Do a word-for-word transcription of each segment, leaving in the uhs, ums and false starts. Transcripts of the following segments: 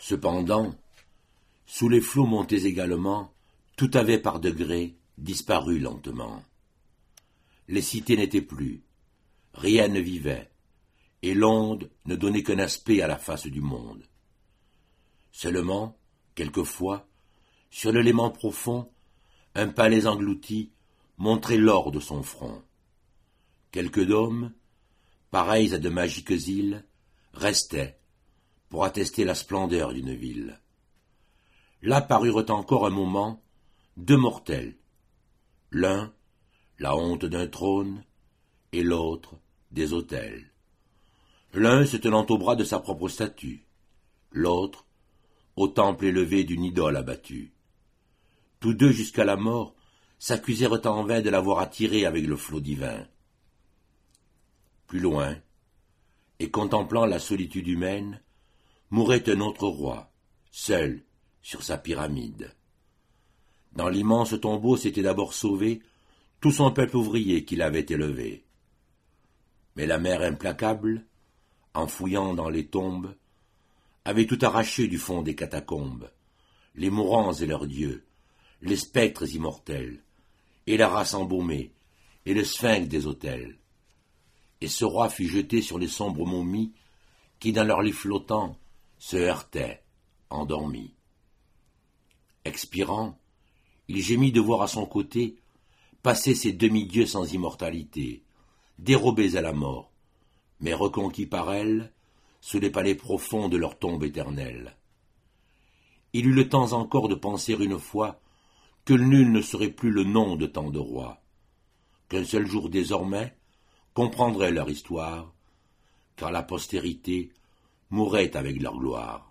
Cependant, sous les flots montés également, tout avait par degrés disparu lentement. Les cités n'étaient plus, rien ne vivait, et l'onde ne donnait qu'un aspect à la face du monde. Seulement, quelquefois, sur l'élément profond, un palais englouti montrait l'or de son front. Quelques dômes, pareils à de magiques îles, restaient pour attester la splendeur d'une ville. Là parurent encore un moment deux mortels, l'un la honte d'un trône et l'autre des autels. L'un se tenant au bras de sa propre statue, l'autre au temple élevé d'une idole abattue. Tous deux jusqu'à la mort s'accusèrent en vain de l'avoir attiré avec le flot divin. Plus loin, et contemplant la solitude humaine, mourait un autre roi, seul sur sa pyramide. Dans l'immense tombeau s'était d'abord sauvé tout son peuple ouvrier qui l'avait élevé. Mais la mer implacable, en fouillant dans les tombes, avait tout arraché du fond des catacombes, les mourants et leurs dieux, les spectres immortels, et la race embaumée, et le sphinx des autels. Et ce roi fut jeté sur les sombres momies qui, dans leurs lits flottants, se heurtaient, endormis. Expirant, il gémit de voir à son côté passer ces demi-dieux sans immortalité, dérobés à la mort, mais reconquis par elle sous les palais profonds de leur tombe éternelle. Il eut le temps encore de penser une fois que nul ne saurait plus le nom de tant de rois, qu'un seul jour désormais comprendrait leur histoire, car la postérité mourrait avec leur gloire.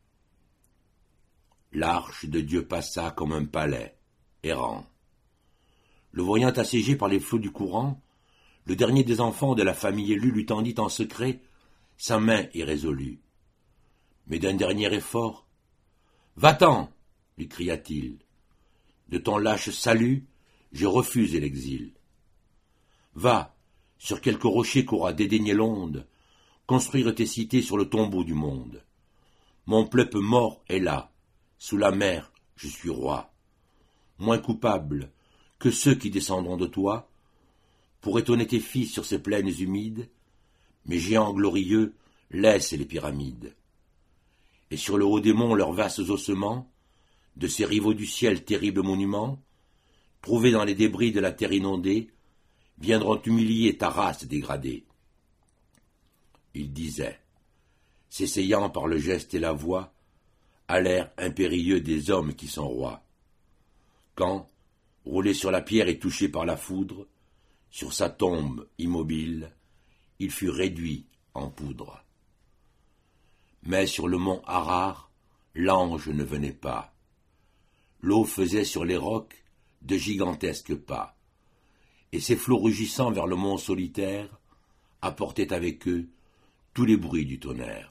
L'arche de Dieu passa comme un palais, errant. Le voyant assiégé par les flots du courant, le dernier des enfants de la famille élue lui tendit en secret sa main irrésolue. Mais d'un dernier effort, « Va-t'en » lui cria-t-il. « De ton lâche salut, je refuse l'exil. Va, sur quelque rocher qu'aura dédaigné l'onde, construire tes cités sur le tombeau du monde. Mon peuple mort est là, sous la mer, je suis roi. Moins coupable que ceux qui descendront de toi, pour étonner tes fils sur ces plaines humides, mes géants glorieux laissent les pyramides. Et sur le haut des monts leurs vastes ossements, de ces rivaux du ciel terribles monuments, trouvés dans les débris de la terre inondée, viendront humilier ta race dégradée. » Il disait, s'essayant par le geste et la voix, à l'air impérieux des hommes qui sont rois. Quand, roulé sur la pierre et touché par la foudre, sur sa tombe immobile, il fut réduit en poudre. Mais sur le mont Harar, l'ange ne venait pas. L'eau faisait sur les rocs de gigantesques pas, et ces flots rugissant vers le mont solitaire apportaient avec eux tous les bruits du tonnerre.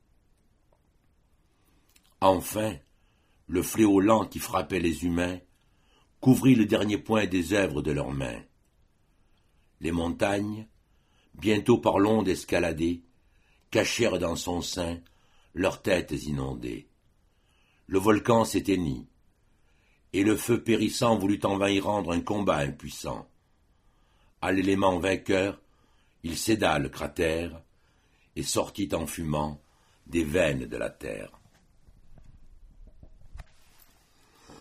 Enfin, le fléau lent qui frappait les humains couvrit le dernier point des œuvres de leurs mains. Les montagnes, bientôt par l'onde escaladées, cachèrent dans son sein leurs têtes inondées. Le volcan s'éteignit, et le feu périssant voulut en vain y rendre un combat impuissant. À l'élément vainqueur, il céda le cratère, et sortit en fumant des veines de la terre.